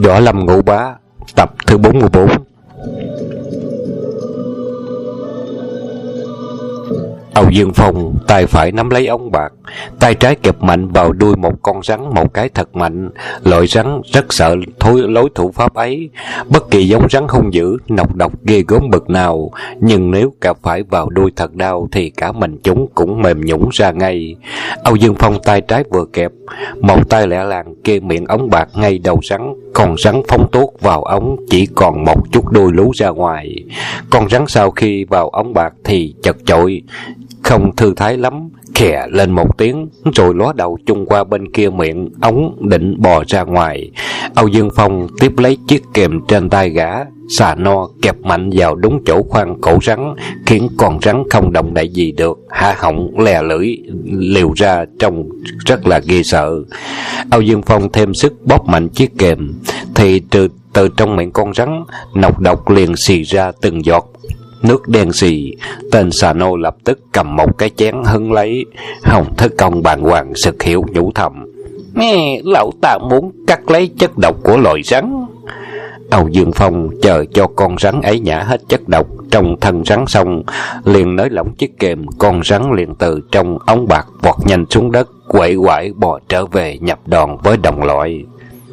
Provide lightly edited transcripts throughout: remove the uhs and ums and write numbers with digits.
Võ Lâm Ngũ Bá, tập thứ 44. Âu Dương Phong tay phải nắm lấy ống bạc, tay trái kẹp mạnh vào đuôi một con rắn một cái thật mạnh. Loại rắn rất sợ lối thủ pháp ấy. Bất kỳ giống rắn hung dữ, nọc độc ghê gớm bực nào, nhưng nếu kẹp phải vào đuôi thật đau thì cả mình chúng cũng mềm nhũn ra ngay. Âu Dương Phong tay trái vừa kẹp, một tay lẹ làng kê miệng ống bạc ngay đầu rắn. Con rắn phóng tuốt vào ống, chỉ còn một chút đuôi lú ra ngoài. Con rắn sau khi vào ống bạc thì chật chội, không thư thái lắm, khè lên một tiếng, rồi ló đầu chung qua bên kia miệng ống định bò ra ngoài. Âu Dương Phong tiếp lấy chiếc kềm trên tay gã, xà no kẹp mạnh vào đúng chỗ khoang cổ rắn, khiến con rắn không động đậy gì được, há họng lè lưỡi liều ra trông rất là ghê sợ. Âu Dương Phong thêm sức bóp mạnh chiếc kềm, thì từ trong miệng con rắn, nọc độc liền xì ra từng giọt nước đen xì. Tên xà nô lập tức cầm một cái chén hứng lấy. Hồng Thất Công bàng hoàng sực hiểu nhủ thầm: lão ta muốn cắt lấy chất độc của loài rắn. Âu Dương Phong chờ cho con rắn ấy nhả hết chất độc trong thân rắn xong, liền nới lỏng chiếc kềm. Con rắn liền từ trong ống bạc vọt nhanh xuống đất, quậy quải bò trở về nhập đòn với đồng loại.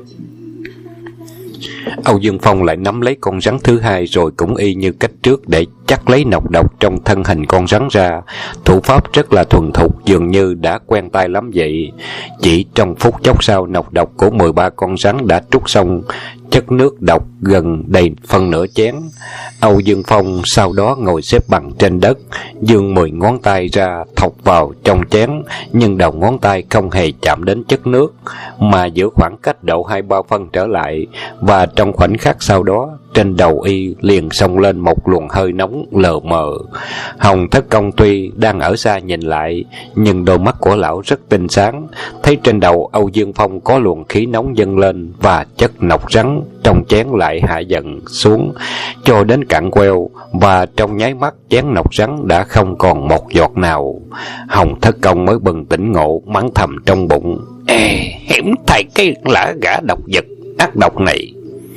Âu Dương Phong lại nắm lấy con rắn thứ hai, rồi cũng y như cách trước để chắc lấy nọc độc trong thân hình con rắn ra. Thủ pháp rất là thuần thục, dường như đã quen tay lắm vậy. Chỉ trong phút chốc sau, nọc độc của 13 con rắn đã trút xong chất nước độc gần đầy phân nửa chén. Âu Dương Phong sau đó ngồi xếp bằng trên đất, giương 10 ngón tay ra thọc vào trong chén, nhưng đầu ngón tay không hề chạm đến chất nước, mà giữ khoảng cách độ 2-3 phân trở lại. Và trong khoảnh khắc sau đó, trên đầu y liền xông lên một luồng hơi nóng lờ mờ. Hồng Thất Công tuy đang ở xa nhìn lại, nhưng đôi mắt của lão rất tinh sáng, thấy trên đầu Âu Dương Phong có luồng khí nóng dâng lên, và chất nọc rắn trong chén lại hạ dần xuống cho đến cạn queo, và trong nháy mắt chén nọc rắn đã không còn một giọt nào. Hồng Thất Công mới bừng tỉnh ngộ, mắng thầm trong bụng: hiểm thay cái lã gã độc vật ác độc này.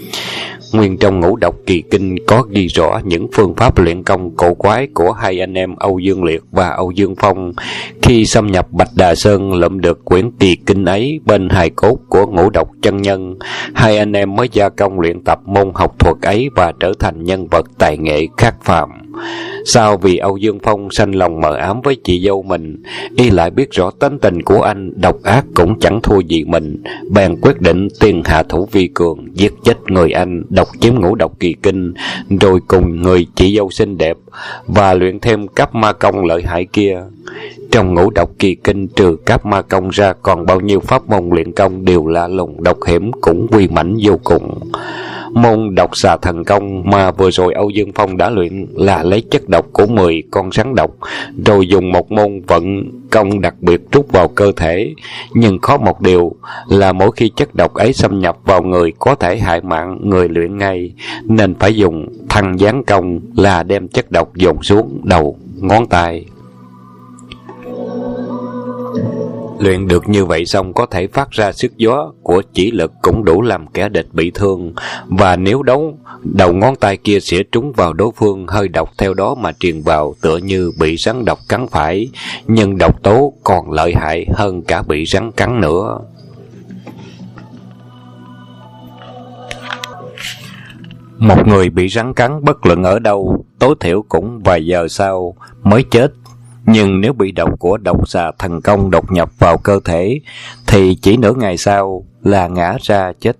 Nguyên trong Ngũ Độc Kỳ Kinh có ghi rõ những phương pháp luyện công cổ quái của hai anh em Âu Dương Liệt và Âu Dương Phong. Khi xâm nhập Bạch Đà Sơn lượm được quyển Kỳ Kinh ấy bên hài cốt của Ngũ Độc chân nhân, hai anh em mới gia công luyện tập môn học thuật ấy và trở thành nhân vật tài nghệ khác phàm. Sao vì Âu Dương Phong sanh lòng mờ ám với chị dâu mình, y lại biết rõ tính tình của anh độc ác cũng chẳng thua gì mình, bèn quyết định tiên hạ thủ vi cường, giết chết người anh, độc chiếm Ngũ Độc Kỳ Kinh, rồi cùng người chị dâu xinh đẹp và luyện thêm cấp ma công lợi hại kia. Trong Ngũ Độc Kỳ Kinh trừ cấp ma công ra, còn bao nhiêu pháp môn luyện công đều lạ lùng độc hiểm, cũng uy mãnh vô cùng. Môn độc xà thần công mà vừa rồi Âu Dương Phong đã luyện là lấy chất độc của 10 con rắn độc, rồi dùng một môn vận công đặc biệt trút vào cơ thể. Nhưng khó một điều là mỗi khi chất độc ấy xâm nhập vào người có thể hại mạng người luyện ngay, nên phải dùng thăng giáng công, là đem chất độc dồn xuống đầu ngón tay. Luyện được như vậy xong, có thể phát ra sức gió của chỉ lực cũng đủ làm kẻ địch bị thương, và nếu đấu đầu ngón tay kia sẽ trúng vào đối phương, hơi độc theo đó mà truyền vào, tựa như bị rắn độc cắn phải, nhưng độc tố còn lợi hại hơn cả bị rắn cắn nữa. Một người bị rắn cắn bất luận ở đâu, tối thiểu cũng vài giờ sau mới chết. Nhưng nếu bị độc của độc xà thần công đột nhập vào cơ thể thì chỉ nửa ngày sau là ngã ra chết,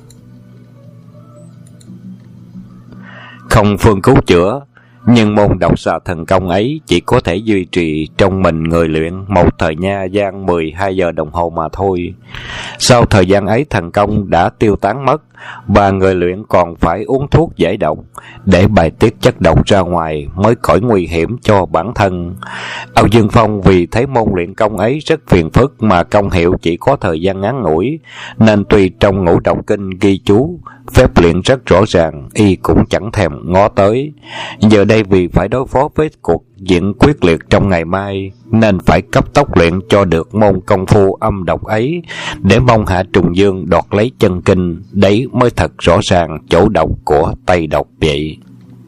không phương cứu chữa. Nhưng môn độc xà thần công ấy chỉ có thể duy trì trong mình người luyện một thời gian 12 giờ đồng hồ mà thôi. Sau thời gian ấy, thần công đã tiêu tán mất, và người luyện còn phải uống thuốc giải độc để bài tiết chất độc ra ngoài, mới khỏi nguy hiểm cho bản thân. Âu Dương Phong vì thấy môn luyện công ấy rất phiền phức mà công hiệu chỉ có thời gian ngắn ngủi, nên tuy trong Ngũ Độc Kinh ghi chú phép luyện rất rõ ràng, y cũng chẳng thèm ngó tới. Giờ đây vì phải đối phó với cuộc diễn quyết liệt trong ngày mai, nên phải cấp tốc luyện cho được môn công phu âm độc ấy, để mong Hạ Trùng Dương đoạt lấy chân kinh. Đấy mới thật rõ ràng chỗ độc của Tây độc vậy.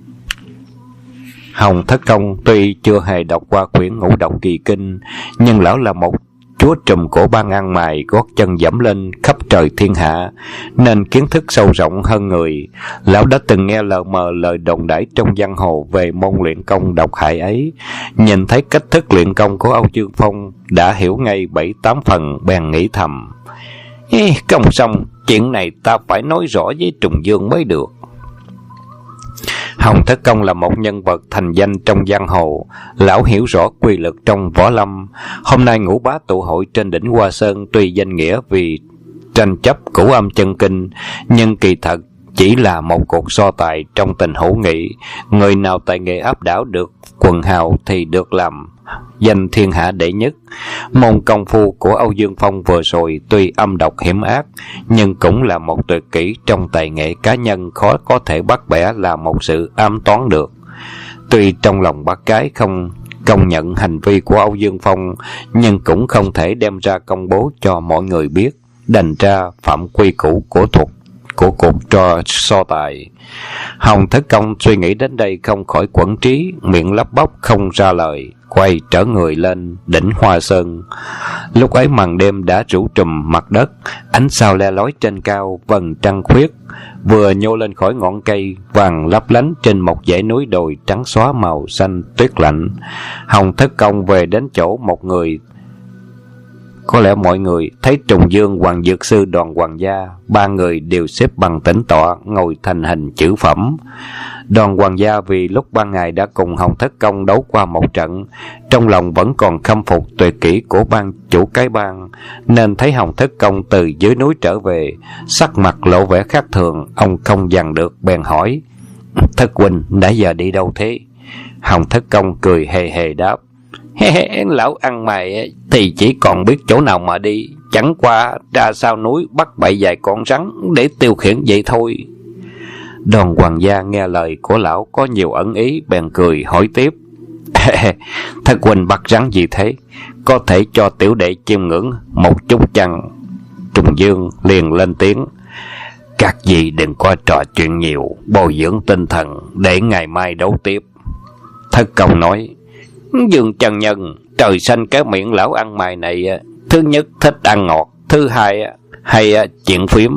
Hồng Thất Công tuy chưa hề đọc qua quyển Ngũ Độc Kỳ Kinh, nhưng lão là một chúa trùm của bang ăn mày, gót chân dẫm lên khắp trời thiên hạ, nên kiến thức sâu rộng hơn người. Lão đã từng nghe lờ mờ lời đồn đãi trong giang hồ về môn luyện công độc hại ấy, nhìn thấy cách thức luyện công của Âu Dương Phong, đã hiểu ngay 7-8 phần, bèn nghĩ thầm: không xong, chuyện này ta phải nói rõ với Trùng Dương mới được. Hồng Thất Công là một nhân vật thành danh trong giang hồ, lão hiểu rõ quy luật trong võ lâm. Hôm nay Ngũ Bá tụ hội trên đỉnh Hoa Sơn tuy danh nghĩa vì tranh chấp cửu âm chân kinh, nhưng kỳ thật chỉ là một cuộc so tài trong tình hữu nghị. Người nào tài nghệ áp đảo được quần hào thì được làm danh thiên hạ đệ nhất. Môn công phu của Âu Dương Phong vừa rồi tuy âm độc hiểm ác, nhưng cũng là một tuyệt kỹ trong tài nghệ cá nhân, khó có thể bắt bẻ là một sự ám toán được. Tuy trong lòng bác cái không công nhận hành vi của Âu Dương Phong, nhưng cũng không thể đem ra công bố cho mọi người biết, đành ra phạm quy củ của cuộc trò so tài. Hồng Thất Công suy nghĩ đến đây không khỏi quẫn trí, miệng lắp bắp không ra lời, quay trở người lên đỉnh Hoa Sơn. Lúc ấy màn đêm đã rủ trùm mặt đất, ánh sao le lói trên cao, vầng trăng khuyết vừa nhô lên khỏi ngọn cây vàng lấp lánh trên một dãy núi đồi trắng xóa màu xanh tuyết lạnh. Hồng Thất Công về đến chỗ một người. Có lẽ mọi người thấy Trùng Dương, Hoàng Dược Sư, Đoàn Hoàng Gia, ba người đều xếp bằng tĩnh tọa, ngồi thành hình chữ phẩm. Đoàn Hoàng Gia vì lúc ban ngày đã cùng Hồng Thất Công đấu qua một trận, trong lòng vẫn còn khâm phục tuyệt kỹ của ban chủ cái bang, nên thấy Hồng Thất Công từ dưới núi trở về, sắc mặt lộ vẻ khác thường. Ông không dằn được bèn hỏi: Thất huynh đã giờ đi đâu thế? Hồng Thất Công cười hề hề đáp: Lão ăn mày thì chỉ còn biết chỗ nào mà đi, chẳng qua ra sau núi bắt bậy vài con rắn để tiêu khiển vậy thôi. Đoàn Hoàng Gia nghe lời của lão có nhiều ẩn ý, bèn cười hỏi tiếp: Thất huynh bắt rắn gì thế? Có thể cho tiểu đệ chiêm ngưỡng một chút chăng? Trùng Dương liền lên tiếng: Các vị đừng có trò chuyện nhiều, bồi dưỡng tinh thần để ngày mai đấu tiếp. Thất Công nói: Dương chân nhân, trời xanh cái miệng lão ăn mày này, thứ nhất thích ăn ngọt, thứ hai hay chuyện phím.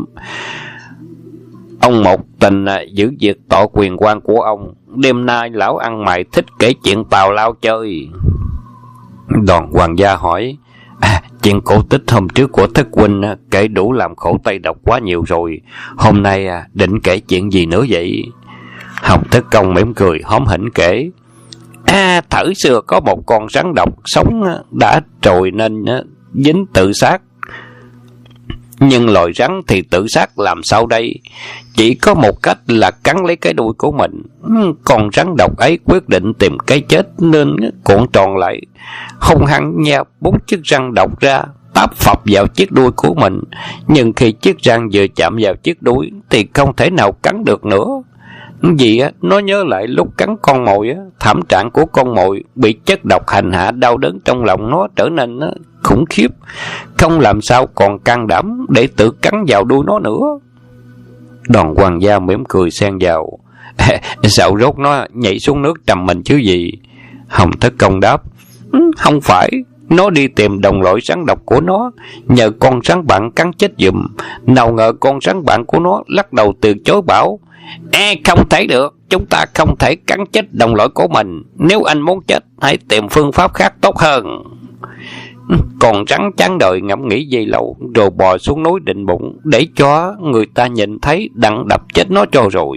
Ông một tình giữ việc tọa quyền quan của ông, đêm nay lão ăn mày thích kể chuyện tào lao chơi. Đoàn Hoàng Gia hỏi: Chuyện cổ tích hôm trước của Thất huynh kể đủ làm khổ Tây độc quá nhiều rồi, hôm nay định kể chuyện gì nữa vậy? Hồng Thất Công mỉm cười hóm hỉnh kể: Thở xưa có một con rắn độc sống đã trồi nên dính tự sát, nhưng loài rắn thì tự sát làm sao đây? Chỉ có một cách là cắn lấy cái đuôi của mình. Con rắn độc ấy quyết định tìm cái chết nên cuộn tròn lại, hung hăng nha 4 chiếc răng độc ra, táp phập vào chiếc đuôi của mình. Nhưng khi chiếc răng vừa chạm vào chiếc đuôi thì không thể nào cắn được nữa. Vì nó nhớ lại lúc cắn con mồi, thảm trạng của con mồi bị chất độc hành hạ, đau đớn trong lòng nó trở nên khủng khiếp, không làm sao còn can đảm để tự cắn vào đuôi nó nữa. Đoàn Hoàng Gia mỉm cười xen vào: Sợ rốt nó nhảy xuống nước trầm mình chứ gì? Hồng Thất Công đáp: Không phải, nó đi tìm đồng loại rắn độc của nó, nhờ con rắn bạn cắn chết giùm. Nào ngờ con rắn bạn của nó lắc đầu từ chối, bảo: Không thể được, chúng ta không thể cắn chết đồng loại của mình. Nếu anh muốn chết, hãy tìm phương pháp khác tốt hơn. Còn rắn chán đời ngẫm nghĩ dây lâu, rồi bò xuống núi định bụng để cho người ta nhìn thấy đặng đập chết nó cho rồi.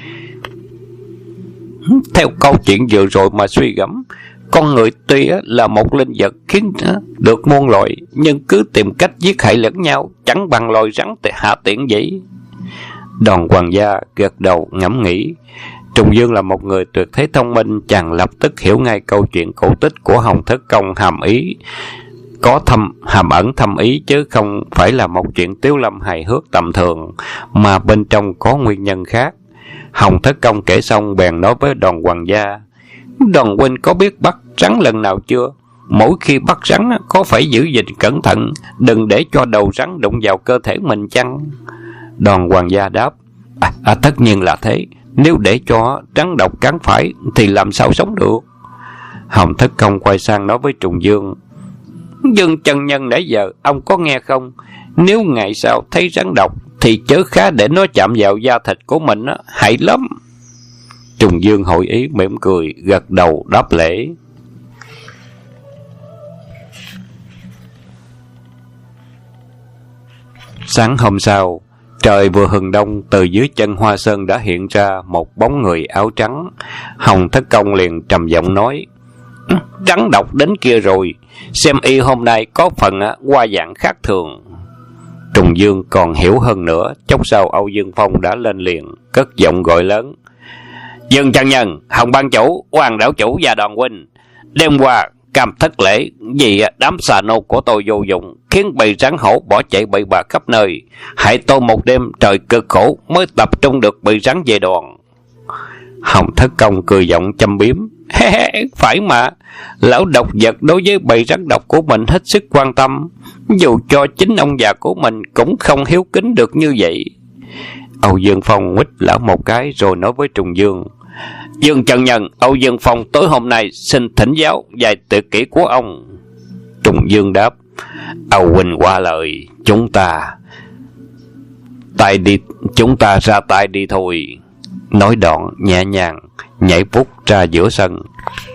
Theo câu chuyện vừa rồi mà suy gẫm, con người tuy là một linh vật khiến được muôn loài, nhưng cứ tìm cách giết hại lẫn nhau, chẳng bằng loài rắn hạ tiện vậy. Đoàn Hoàng Gia gật đầu ngẫm nghĩ. Trùng Dương là một người tuyệt thế thông minh, chàng lập tức hiểu ngay câu chuyện cổ tích của Hồng Thất Công có hàm ẩn thâm ý, chứ không phải là một chuyện tiếu lâm hài hước tầm thường, mà bên trong có nguyên nhân khác. Hồng Thất Công kể xong bèn nói với Đoàn Hoàng Gia: Đoàn huynh có biết bắt rắn lần nào chưa? Mỗi khi bắt rắn có phải giữ gìn cẩn thận, đừng để cho đầu rắn đụng vào cơ thể mình chăng? Đoàn hoàng gia đáp: tất nhiên là thế. Nếu để cho rắn độc cắn phải thì làm sao sống được? Hồng Thất Công quay sang nói với Trùng Dương: Dương chân nhân nãy giờ ông có nghe không? Nếu ngày sau thấy rắn độc thì chớ khá để nó chạm vào da thịt của mình, hại lắm. Trùng Dương hội ý mỉm cười, gật đầu đáp lễ. Sáng hôm sau, trời vừa hừng đông, từ dưới chân Hoa Sơn đã hiện ra một bóng người áo trắng. Hồng Thất Công liền trầm giọng nói: Rắn độc đến kia rồi, xem y hôm nay có phần qua dạng khác thường. Trùng Dương còn hiểu hơn nữa, chốc sau Âu Dương Phong đã lên liền, cất giọng gọi lớn: Dương chân nhân, Hồng ban chủ, Hoàng đảo chủ và Đoàn huynh, đêm qua Cam thất lễ vì đám xà nô của tôi vô dụng, khiến bầy rắn hổ bỏ chạy bậy bạ khắp nơi, hại tôi một đêm trời cực khổ mới tập trung được bầy rắn về đoàn. Hồng Thất Công cười giọng châm biếm: Phải mà, lão độc vật đối với bầy rắn độc của mình hết sức quan tâm, dù cho chính ông già của mình cũng không hiếu kính được như vậy. Âu Dương Phong nguýt lão một cái rồi nói với Trùng Dương: Dương chân nhân, Âu Dương Phong tối hôm nay xin thỉnh giáo vài tuyệt kỹ của ông. Trùng Dương đáp: Âu huynh qua lời, chúng ta ra tay đi thôi. Nói đoạn nhẹ nhàng nhảy vút ra giữa sân.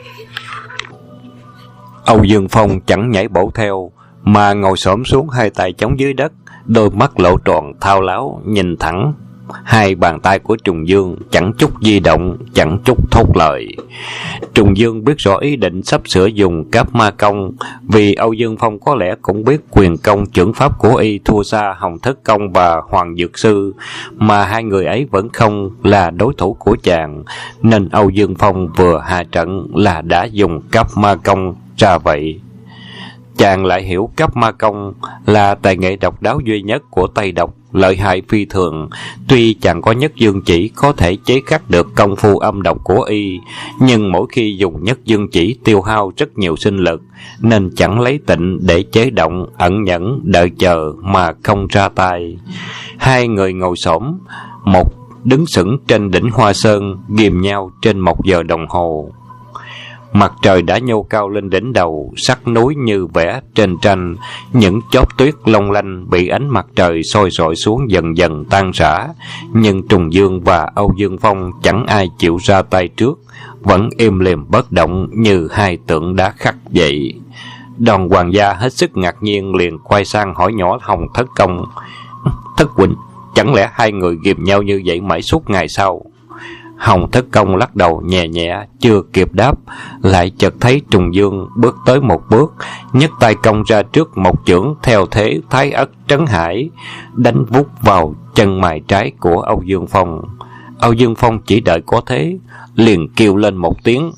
Âu Dương Phong chẳng nhảy bổ theo, mà ngồi xổm xuống, hai tay chống dưới đất, đôi mắt lộ tròn thao láo nhìn thẳng hai bàn tay của Trùng Dương, chẳng chút di động, chẳng chút thốt lời. Trùng Dương biết rõ ý định sắp sửa dùng Cáp Ma Công, vì Âu Dương Phong có lẽ cũng biết quyền công chưởng pháp của y thua xa Hồng Thất Công và Hoàng Dược Sư, mà hai người ấy vẫn không là đối thủ của chàng, nên Âu Dương Phong vừa hạ trận là đã dùng Cáp Ma Công ra vậy. Chàng lại hiểu Cáp Ma Công là tài nghệ độc đáo duy nhất của Tây Độc, lợi hại phi thường. Tuy chàng có Nhất Dương Chỉ có thể chế khắc được công phu âm độc của y, nhưng mỗi khi dùng Nhất Dương Chỉ tiêu hao rất nhiều sinh lực, nên chẳng lấy tịnh để chế động, ẩn nhẫn đợi chờ mà không ra tay. Hai người ngồi xổm, một đứng sững trên đỉnh Hoa Sơn, ghìm nhau trên 1 giờ đồng hồ. Mặt trời đã nhô cao lên đỉnh đầu, sắc núi như vẽ trên tranh, những chóp tuyết long lanh bị ánh mặt trời soi rọi xuống dần dần tan rã, nhưng Trùng Dương và Âu Dương Phong chẳng ai chịu ra tay trước, vẫn im lìm bất động như hai tượng đá khắc vậy. Đoàn hoàng gia hết sức ngạc nhiên, liền quay sang hỏi nhỏ Hồng Thất Công: Thất huynh, chẳng lẽ hai người ghìm nhau như vậy mãi suốt ngày sau? Hồng Thất Công lắc đầu nhẹ nhẹ, chưa kịp đáp, lại chợt thấy Trùng Dương bước tới một bước, nhấc tay công ra trước một chưởng theo thế Thái Ất Trấn Hải, đánh vút vào chân mày trái của Âu Dương Phong. Âu Dương Phong chỉ đợi có thế, liền kêu lên một tiếng: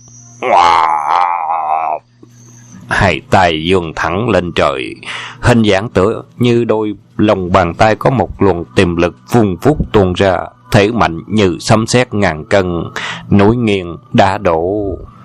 hai tay giương thẳng lên trời, hình dạng tựa như đôi lòng bàn tay có một luồng tiềm lực vun vút tuôn ra, thể mạnh như sấm sét ngàn cân, núi nghiêng đá đổ.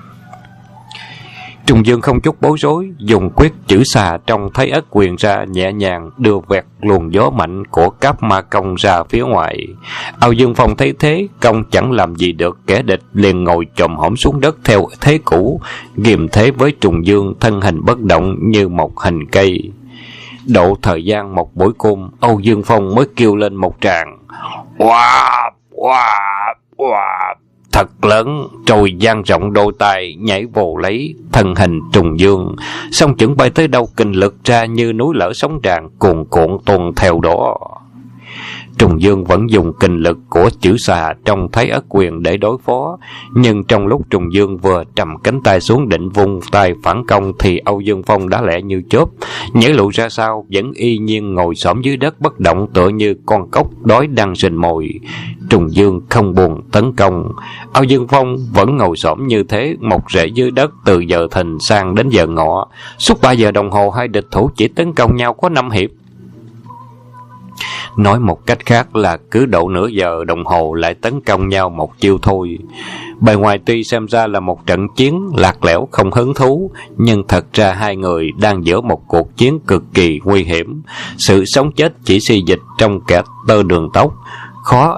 Trùng Dương không chút bối rối, dùng quyết chữ xà trong Thái Ất Quyền ra, nhẹ nhàng đưa vẹt luồng gió mạnh của Cáp Ma Công ra phía ngoài. Âu Dương Phong thấy thế, công chẳng làm gì được kẻ địch, liền ngồi chồm hổm xuống đất theo thế cũ, ghìm thế với Trùng Dương, thân hình bất động như một hình cây. Độ thời gian một buổi côn, Âu Dương Phong mới kêu lên một tràng: Wow, wow, wow, thật lớn, rồi dang rộng đôi tay nhảy vồ lấy thân hình Trùng Dương, song chưởng bay tới đâu kinh lực ra như núi lở sóng tràn, cuồn cuộn tuôn theo đó. Trùng Dương vẫn dùng kình lực của chữ xà trong Thái Ất Quyền để đối phó, nhưng trong lúc Trùng Dương vừa trầm cánh tay xuống định vung tay phản công thì Âu Dương Phong đã lẹ như chớp nhảy lùi ra sau, vẫn y nhiên ngồi xổm dưới đất bất động, tựa như con cóc đói đang rình mồi. Trùng Dương không buồn tấn công, Âu Dương Phong vẫn ngồi xổm như thế, một rễ dưới đất từ giờ thìn sang đến giờ ngọ. Suốt 3 giờ đồng hồ, hai địch thủ chỉ tấn công nhau có 5 hiệp. Nói một cách khác là cứ độ nửa giờ đồng hồ lại tấn công nhau một chiêu thôi. Bề ngoài tuy xem ra là một trận chiến lạc lẽo không hứng thú, nhưng thật ra hai người đang giữa một cuộc chiến cực kỳ nguy hiểm. Sự sống chết chỉ xì dịch trong kẻ tơ đường tóc, khó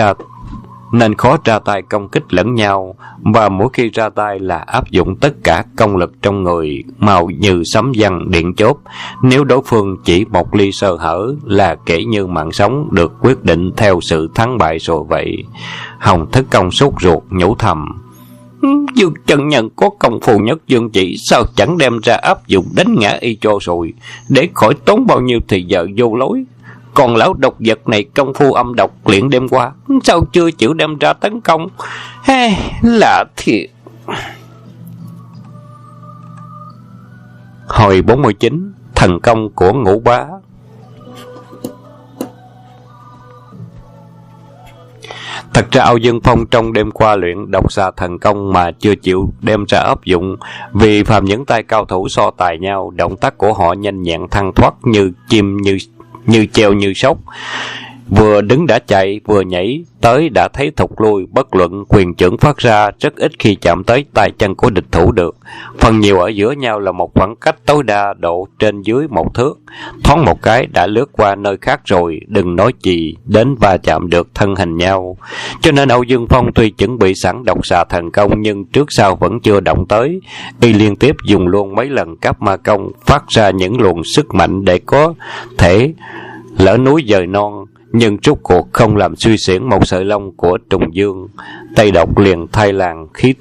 ra tay công kích lẫn nhau, và mỗi khi ra tay là áp dụng tất cả công lực trong người, mau như sấm văng điện chớp. Nếu đối phương chỉ một ly sơ hở là kể như mạng sống được quyết định theo sự thắng bại rồi vậy. Hồng Thất Công sốt ruột nhủ thầm: Dương chân nhân có công phu nhất dương chỉ, sao chẳng đem ra áp dụng đánh ngã y cho rồi, để khỏi tốn bao nhiêu thời giờ vô lối. Còn lão độc vật này công phu âm độc luyện đêm qua, sao chưa chịu đem ra tấn công? Lạ thiệt. Hồi 49. Thần công của Ngũ Bá. Thật ra Âu Dương Phong trong đêm qua luyện độc xà thần công mà chưa chịu đem ra áp dụng, vì phàm những tay cao thủ so tài nhau, động tác của họ nhanh nhẹn thăng thoát như chim như treo như sóc, vừa đứng đã chạy, vừa nhảy tới đã thấy thụt lui. Bất luận quyền chưởng phát ra rất ít khi chạm tới tay chân của địch thủ được, phần nhiều ở giữa nhau là một khoảng cách tối đa độ trên dưới 1 thước, thoáng một cái đã lướt qua nơi khác rồi, đừng nói gì đến va chạm được thân hình nhau. Cho nên Âu Dương Phong tuy chuẩn bị sẵn độc xà thần công, nhưng trước sau vẫn chưa động tới. Y liên tiếp dùng luôn mấy lần Cáp Ma Công, phát ra những luồng sức mạnh để có thể lỡ núi dời non, nhưng rốt cuộc không làm suy xiển một sợi lông của Trùng Dương. Tây Độc liền thay làng khí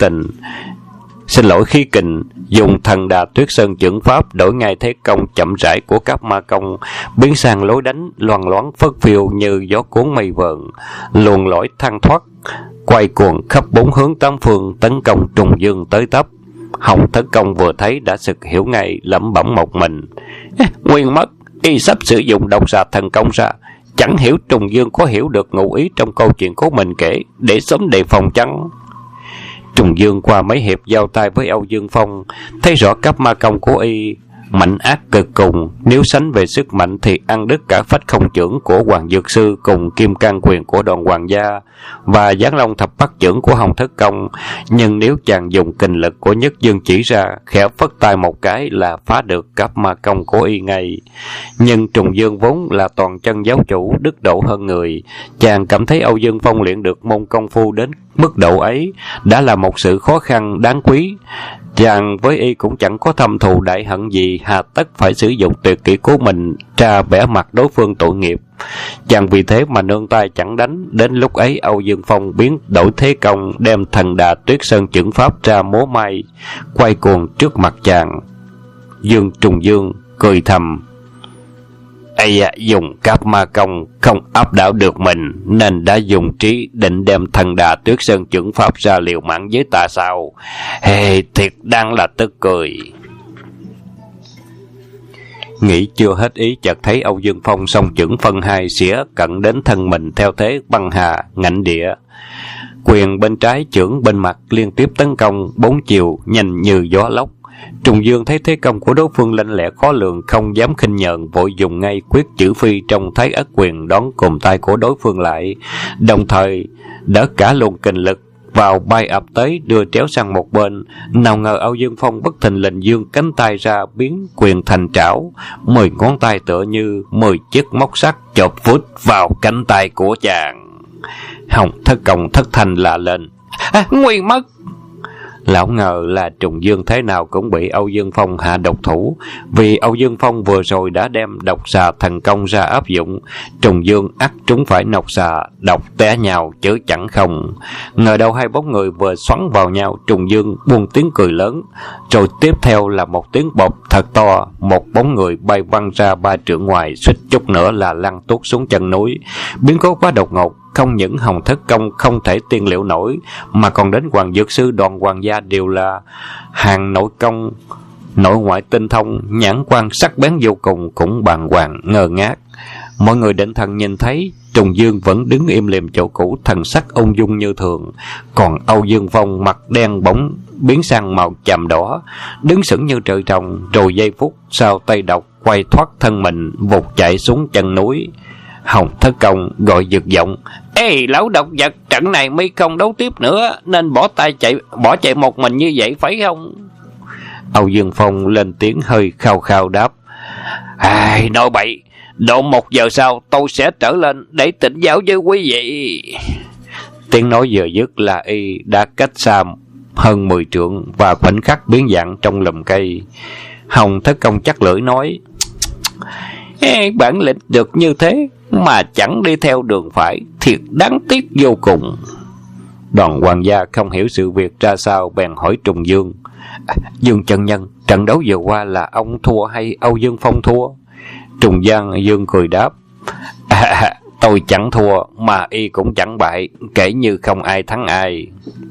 kình, dùng Thần Đà Tuyết Sơn chưởng pháp đổi ngay thế công chậm rãi của Cáp Ma Công, biến sang lối đánh loằng loáng phất phiêu như gió cuốn mây vờn, luồn lỏi thăng thoát, quay cuồng khắp 4 hướng 8 phương tấn công Trùng Dương tới tấp. Hồng Thất Công vừa thấy đã sực hiểu ngay, lẩm bẩm một mình: Nguyên mất, y sắp sử dụng độc xà thần công ra. Chẳng hiểu Trùng Dương có hiểu được ngụ ý trong câu chuyện của mình kể, để sớm đề phòng chăng? Trùng Dương qua mấy hiệp giao tay với Âu Dương Phong, thấy rõ Cáp Ma Công của y mạnh ác cực cùng, nếu sánh về sức mạnh thì ăn đứt cả phách không chưởng của Hoàng Dược Sư cùng Kim Cang Quyền của Đoàn Hoàng gia và Giáng Long Thập Bắt Chưởng của Hồng Thất Công. Nhưng nếu chàng dùng kình lực của Nhất Dương chỉ ra, khẽ phất tay một cái là phá được Cáp Ma Công của y ngay. Nhưng Trùng Dương vốn là toàn chân giáo chủ, đức độ hơn người, chàng cảm thấy Âu Dương Phong luyện được môn công phu đến mức độ ấy đã là một sự khó khăn đáng quý. Chàng với y cũng chẳng có thâm thù đại hận gì, hà tất phải sử dụng tuyệt kỹ của mình tra bẻ mặt đối phương tội nghiệp. Chàng vì thế mà nương tay chẳng đánh. Đến lúc ấy Âu Dương Phong biến đổi thế công, đem Thần Đà Tuyết Sơn chưởng pháp ra múa may, quay cuồng trước mặt chàng. Trùng Dương cười thầm: dùng Cáp Ma Công không áp đảo được mình, nên đã dùng trí định đem Thần Đà Tuyết Sơn chưởng pháp ra liều mạng với ta sao? Thiệt đang là tức cười. Nghĩ chưa hết ý, chợt thấy Âu Dương Phong song chưởng phân hai xỉa cận đến thân mình theo thế băng hà ngạnh địa. Quyền bên trái, chưởng bên mặt, liên tiếp tấn công 4 chiều nhanh như gió lốc. Trùng Dương thấy thế công của đối phương lanh lẹ khó lường, không dám khinh nhờn, vội dùng ngay quyết chữ phi trong Thái Ất Quyền đón cùng tay của đối phương lại, đồng thời đỡ cả luồng kình lực vào bay ập tới, đưa tréo sang một bên. Nào ngờ Âu Dương Phong bất thình lình dương cánh tay ra, biến quyền thành trảo, 10 ngón tay tựa như 10 chiếc móc sắt chộp vút vào cánh tay của chàng. Hồng Thất Công thất thanh la lên: Nguy mất! Lão ngờ là Trùng Dương thế nào cũng bị Âu Dương Phong hạ độc thủ, vì Âu Dương Phong vừa rồi đã đem độc xà thần công ra áp dụng. Trùng Dương ắt trúng phải nọc xà độc té nhào chứ chẳng không. Ngờ đâu hai bóng người vừa xoắn vào nhau, Trùng Dương buông tiếng cười lớn, rồi tiếp theo là một tiếng bột thật to, một bóng người bay văng ra 3 trượng ngoài, suýt chút nữa là lăn tuốt xuống chân núi. Biến cố quá đột ngột, không những Hồng Thất Công không thể tiên liệu nổi, mà còn đến Hoàng Dược Sư Đoàn Hoàng gia đều là hàng nội công nội ngoại tinh thông, nhãn quan sắc bén vô cùng, cũng bàng hoàng ngơ ngác. Mọi người định thần nhìn thấy Trùng Dương vẫn đứng im lìm chỗ cũ, thần sắc ung dung như thường, còn Âu Dương Phong mặt đen bỗng biến sang màu chàm đỏ, đứng sững như trời trồng, rồi giây phút sau tay độc quay thoát thân mình vụt chạy xuống chân núi. Hồng Thất Công gọi giật giọng: Ê lão độc vật, trận này mi không đấu tiếp nữa nên bỏ chạy một mình như vậy phải không? Âu Dương Phong lên tiếng hơi khao khao đáp: Nói bậy, độ 1 giờ sau tôi sẽ trở lên để tĩnh giáo với quý vị. Tiếng nói vừa dứt là y đã cách xa hơn 10 trượng và khoảnh khắc biến dạng trong lùm cây. Hồng Thất Công chắc lưỡi nói: Bản lĩnh được như thế mà chẳng đi theo đường phải, thiệt đáng tiếc vô cùng. Đoàn hoàng gia không hiểu sự việc ra sao, bèn hỏi Trùng Dương: Dương chân nhân, trận đấu vừa qua là ông thua hay Âu Dương Phong thua? Trùng Dương cười đáp: Tôi chẳng thua mà y cũng chẳng bại, kể như không ai thắng ai.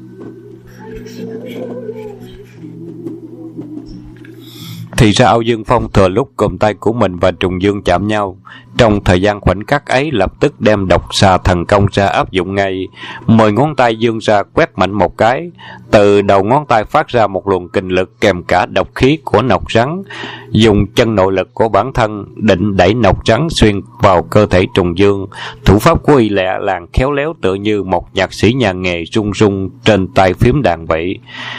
Thì ra Âu Dương Phong thừa lúc cụm tay của mình và Trùng Dương chạm nhau, trong thời gian khoảnh khắc ấy lập tức đem độc xà thần công ra áp dụng ngay. 10 ngón tay dương ra quét mạnh một cái, từ đầu ngón tay phát ra một luồng kình lực kèm cả độc khí của nọc rắn, dùng chân nội lực của bản thân định đẩy nọc rắn xuyên vào cơ thể Trùng Dương. Thủ pháp của y lẹ làng khéo léo tựa như một nhạc sĩ nhà nghề rung rung trên tay phím đàn vậy.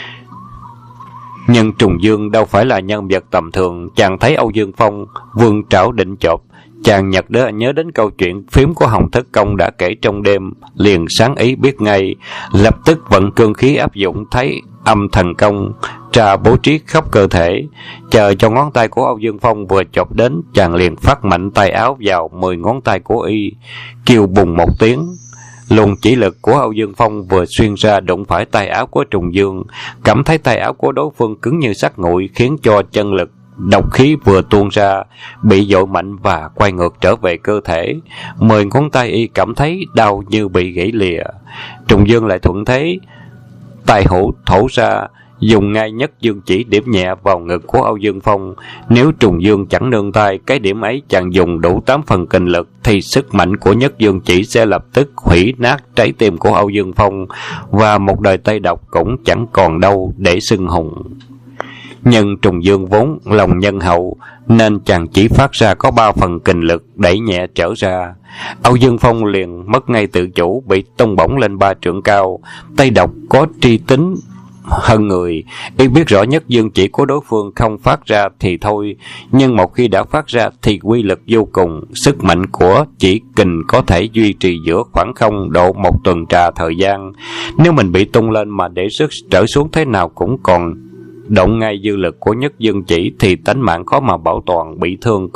Nhưng Trùng Dương đâu phải là nhân vật tầm thường, chàng thấy Âu Dương Phong vươn trảo định chộp, chàng nhớ đến câu chuyện phím của Hồng Thất Công đã kể trong đêm, liền sáng ý biết ngay, lập tức vận cương khí áp dụng thấy âm thần công tra bố trí khắp cơ thể. Chờ cho ngón tay của Âu Dương Phong vừa chộp đến, chàng liền phát mạnh tay áo vào 10 ngón tay của y, kêu bùng một tiếng. Luồng chỉ lực của Âu Dương Phong vừa xuyên ra đụng phải tay áo của Trùng Dương, cảm thấy tay áo của đối phương cứng như sắt nguội, khiến cho chân lực độc khí vừa tuôn ra bị dội mạnh và quay ngược trở về cơ thể. 10 ngón tay y cảm thấy đau như bị gãy lìa. Trùng Dương lại thuận thế tay hữu thổ ra, dùng ngay nhất dương chỉ điểm nhẹ vào ngực của Âu Dương Phong. Nếu Trùng Dương chẳng nương tay, cái điểm ấy chàng dùng đủ 8 phần kình lực, thì sức mạnh của nhất dương chỉ sẽ lập tức hủy nát trái tim của Âu Dương Phong, và một đời Tây độc cũng chẳng còn đâu để xưng hùng. Nhưng Trùng Dương vốn lòng nhân hậu, nên chàng chỉ phát ra có 3 phần kình lực đẩy nhẹ trở ra. Âu Dương Phong liền mất ngay tự chủ, bị tung bổng lên 3 trượng cao. Tây độc có tri tính hơn người, y biết rõ nhất dương chỉ của đối phương không phát ra thì thôi, nhưng một khi đã phát ra thì quy lực vô cùng. Sức mạnh của chỉ kình có thể duy trì giữa khoảng không độ 1 tuần trà thời gian. Nếu mình bị tung lên mà để sức trở xuống thế nào cũng còn động ngay dư lực của nhất dương chỉ, thì tánh mạng khó mà bảo toàn, bị thương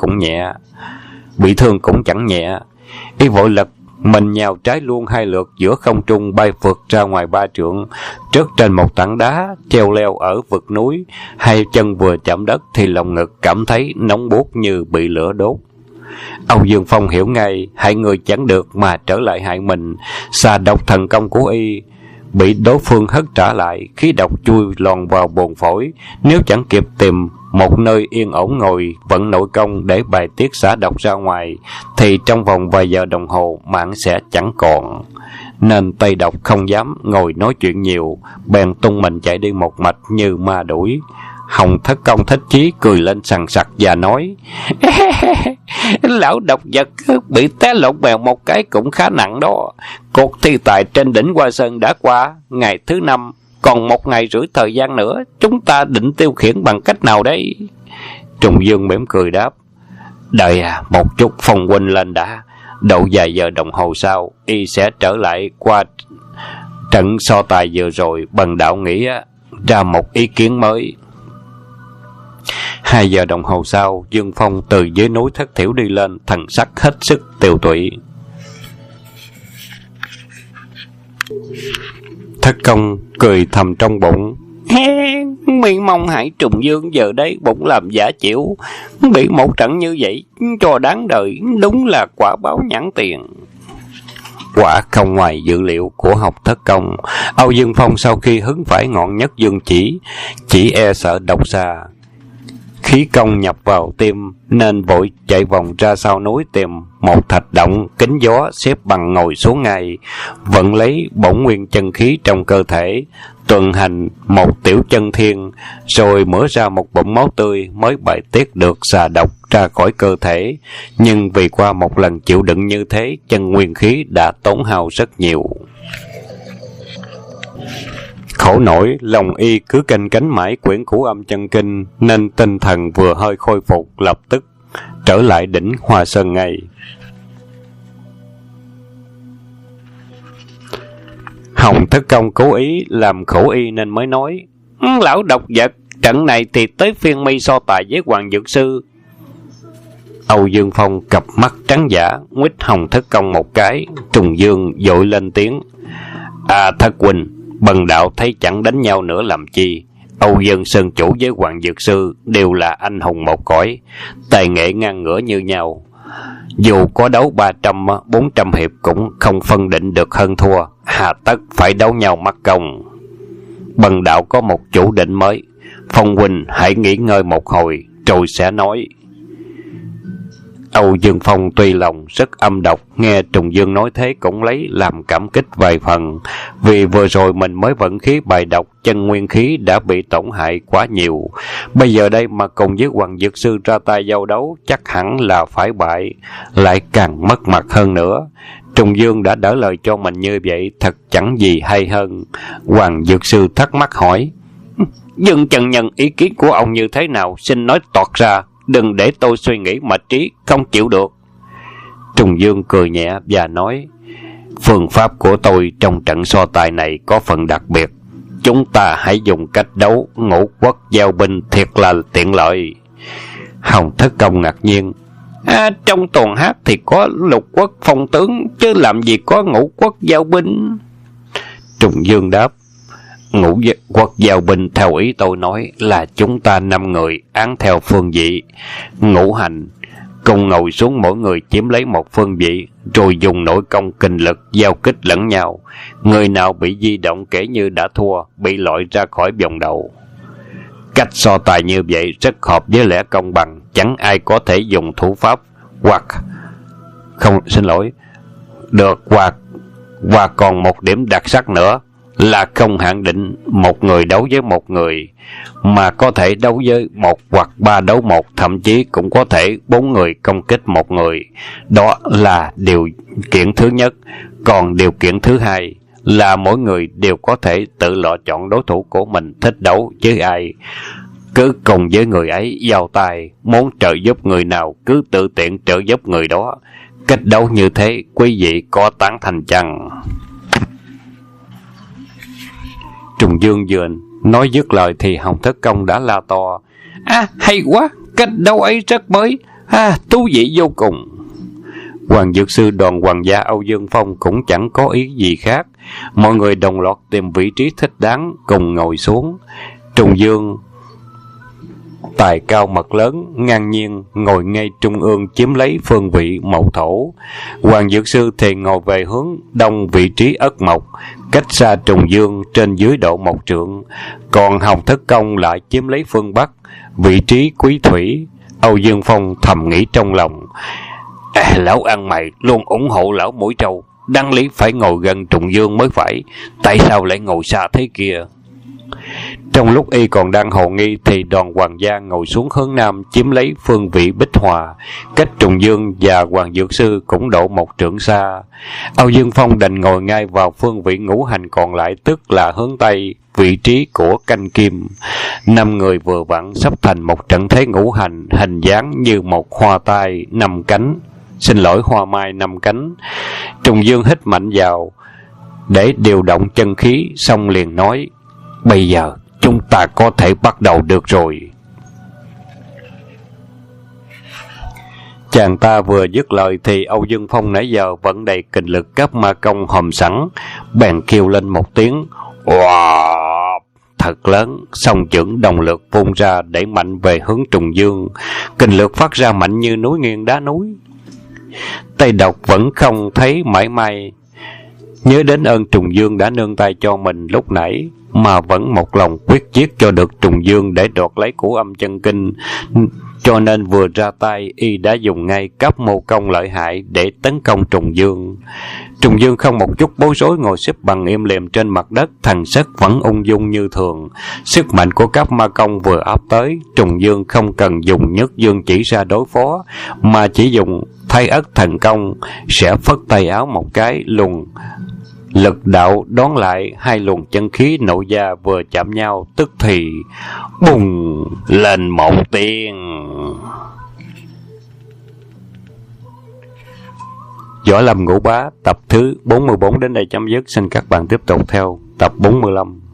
cũng chẳng nhẹ. Y vội lật mình nhào trái luôn 2 lượt giữa không trung, bay vượt ra ngoài 3 trượng, rớt trên một tảng đá treo leo ở vực núi. 2 chân vừa chạm đất thì lòng ngực cảm thấy nóng buốt như bị lửa đốt. Âu Dương Phong hiểu ngay, hại người chẳng được mà trở lại hại mình. Xà độc thần công của y bị đối phương hất trả lại, khí độc chui lòn vào bồn phổi. Nếu chẳng kịp tìm một nơi yên ổn ngồi vận nội công để bài tiết xả độc ra ngoài, thì trong vòng vài giờ đồng hồ mạng sẽ chẳng còn. Nên Tây độc không dám ngồi nói chuyện nhiều, bèn tung mình chạy đi một mạch như ma đuổi. Hồng Thất Công thích chí cười lên sằng sặc và nói: Lão độc vật bị té lộn bèo một cái cũng khá nặng đó. Cuộc thi tài trên đỉnh Hoa Sơn đã qua, ngày thứ 5, còn 1 ngày rưỡi thời gian nữa, chúng ta định tiêu khiển bằng cách nào đấy? Trùng Dương mỉm cười đáp: Đợi một chút Phong huynh lên đã, độ vài giờ đồng hồ sau y sẽ trở lại qua trận so tài vừa rồi, bần đạo nghĩ ra một ý kiến mới. 2 giờ đồng hồ sau, Dương Phong từ dưới núi Thất Thiểu đi lên, thần sắc hết sức tiều tụy. Thất Công cười thầm trong bụng: Mi mong hại Trùng Dương giờ đấy bụng làm giả chịu, bị một trận như vậy cho đáng đời, đúng là quả báo nhãn tiền. Quả không ngoài dự liệu của Hồng Thất Công. Âu Dương Phong sau khi hứng phải ngọn nhất dương chỉ e sợ độc xà Khí công nhập vào tim nên vội chạy vòng ra sau núi tìm một thạch động kín gió, xếp bằng ngồi xuống ngay, vận lấy bổn nguyên chân khí trong cơ thể, tuần hành một tiểu chân thiên, rồi mửa ra một bụng máu tươi mới bài tiết được xà độc ra khỏi cơ thể. Nhưng vì qua một lần chịu đựng như thế, chân nguyên khí đã tốn hao rất nhiều. Khổ nổi lòng y cứ canh cánh mãi quyển Cửu Âm chân kinh, nên tinh thần vừa hơi khôi phục lập tức trở lại đỉnh Hoa Sơn ngay. Hồng Thất Công cố ý làm khổ y nên mới nói: lão độc vật, trận này thì tới phiên mi so tài với Hoàng Dược Sư. Âu Dương Phong cặp mắt trắng dã nguýt Hồng Thất Công một cái. Trùng Dương vội lên tiếng: Thất huynh, bần đạo thấy chẳng đánh nhau nữa làm chi. Âu Dương Sơn Chủ với Hoàng Dược Sư đều là anh hùng một cõi, tài nghệ ngang ngửa như nhau. Dù có đấu 300, 400 hiệp cũng không phân định được hơn thua, hà tất phải đấu nhau mất công. Bần đạo có một chủ định mới, Phong huynh hãy nghỉ ngơi một hồi rồi sẽ nói. Âu Dương Phong tuy lòng rất âm độc, nghe Trùng Dương nói thế cũng lấy làm cảm kích vài phần, vì vừa rồi mình mới vận khí bài độc, chân nguyên khí đã bị tổn hại quá nhiều. Bây giờ đây mà cùng với Hoàng Dược Sư ra tay giao đấu, chắc hẳn là phải bại, lại càng mất mặt hơn nữa. Trùng Dương đã đỡ lời cho mình như vậy, thật chẳng gì hay hơn. Hoàng Dược Sư thắc mắc hỏi: Dương chân nhân, ý kiến của ông như thế nào, xin nói toạc ra, đừng để tôi suy nghĩ mệt trí, không chịu được. Trùng Dương cười nhẹ và nói: phương pháp của tôi trong trận so tài này có phần đặc biệt. Chúng ta hãy dùng cách đấu ngũ quốc giao binh, thiệt là tiện lợi. Hồng Thất Công ngạc nhiên: trong tuần hát thì có lục quốc phong tướng, chứ làm gì có ngũ quốc giao binh? Trùng Dương đáp: ngũ quốc giao binh theo ý tôi nói là chúng ta 5 người án theo phương vị, ngũ hành, cùng ngồi xuống mỗi người chiếm lấy một phương vị, rồi dùng nội công kinh lực giao kích lẫn nhau. Người nào bị di động kể như đã thua, bị loại ra khỏi vòng đầu. Cách so tài như vậy rất hợp với lẽ công bằng, chẳng ai có thể dùng thủ pháp hoặc còn một điểm đặc sắc nữa là không hạn định một người đấu với một người, mà có thể đấu với 1 hoặc 3 đấu 1, thậm chí cũng có thể 4 người công kích một người. Đó là điều kiện thứ nhất. Còn điều kiện thứ hai là mỗi người đều có thể tự lựa chọn đối thủ của mình thích đấu với ai, cứ cùng với người ấy giao tay, muốn trợ giúp người nào cứ tự tiện trợ giúp người đó. Cách đấu như thế quý vị có tán thành chăng? Trùng Dương vừa nói dứt lời thì Hồng Thất Công đã la to: hay quá, cách đấu ấy rất mới, thú vị vô cùng. Hoàng Dược Sư Đoàn Hoàng gia Âu Dương Phong cũng chẳng có ý gì khác. Mọi người đồng loạt tìm vị trí thích đáng cùng ngồi xuống. Trùng Dương tài cao mật lớn, ngang nhiên ngồi ngay trung ương chiếm lấy phương vị Mậu Thổ. Hoàng Dược Sư thì ngồi về hướng đông vị trí Ất Mộc, cách xa Trùng Dương trên dưới độ 1 trượng. Còn Hồng Thất Công lại chiếm lấy phương Bắc, vị trí Quý Thủy. Âu Dương Phong thầm nghĩ trong lòng: lão ăn mày luôn ủng hộ lão mũi trâu, đáng lý phải ngồi gần Trùng Dương mới phải, tại sao lại ngồi xa thế kia? Trong lúc y còn đang hồ nghi thì Đoàn Hoàng gia ngồi xuống hướng nam chiếm lấy phương vị Bích Hòa, cách Trùng Dương và Hoàng Dược Sư cũng độ 1 trượng xa. Âu Dương Phong đành ngồi ngay vào phương vị ngũ hành còn lại, tức là hướng tây, vị trí của Canh Kim. 5 người vừa vặn sắp thành một trận thế ngũ hành, hình dáng như một hoa tai 5 cánh. Hoa mai 5 cánh. Trùng Dương hít mạnh vào để điều động chân khí, xong liền nói: bây giờ chúng ta có thể bắt đầu được rồi. Chàng ta vừa dứt lời thì Âu Dương Phong nãy giờ vẫn đầy kình lực cấp ma công hòm sẵn, bèn kêu lên một tiếng wow thật lớn, song chưởng đồng lực vung ra đẩy mạnh về hướng Trùng Dương. Kình lực phát ra mạnh như núi nghiêng đá núi. Tây Độc vẫn không thấy mảy may nhớ đến ơn Trùng Dương đã nương tay cho mình lúc nãy, mà vẫn một lòng quyết giết cho được Trùng Dương để đoạt lấy của âm chân kinh, cho nên vừa ra tay y đã dùng ngay cấp mô công lợi hại để tấn công Trùng Dương. Trùng Dương không một chút bối rối, ngồi xếp bằng im lìm trên mặt đất, thần sắc vẫn ung dung như thường. Sức mạnh của cấp ma công vừa áp tới, Trùng Dương không cần dùng nhất dương chỉ ra đối phó, mà chỉ dùng Thái Ất thần công, sẽ phất tay áo một cái, luồng lực đạo đón lại, hai luồng chân khí nội gia vừa chạm nhau, tức thì bùng lên một tiếng. Võ Lâm Ngũ Bá tập thứ 44 đến đây chấm dứt. Xin các bạn tiếp tục theo tập 45.